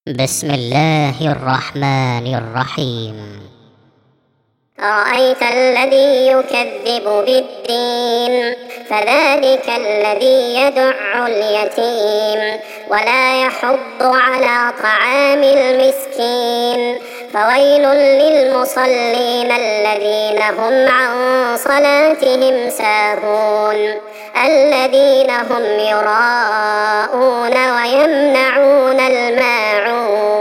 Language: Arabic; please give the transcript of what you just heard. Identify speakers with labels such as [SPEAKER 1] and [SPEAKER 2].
[SPEAKER 1] بسم الله الرحمن الرحيم.
[SPEAKER 2] أرأيت الذي يكذب بالدين فذلك الذي يدع اليتيم ولا يحض على طعام المسكين فويل للمصلين الذين هم عن صلاتهم ساهون الذين هم يراءون ويمنعون الماعون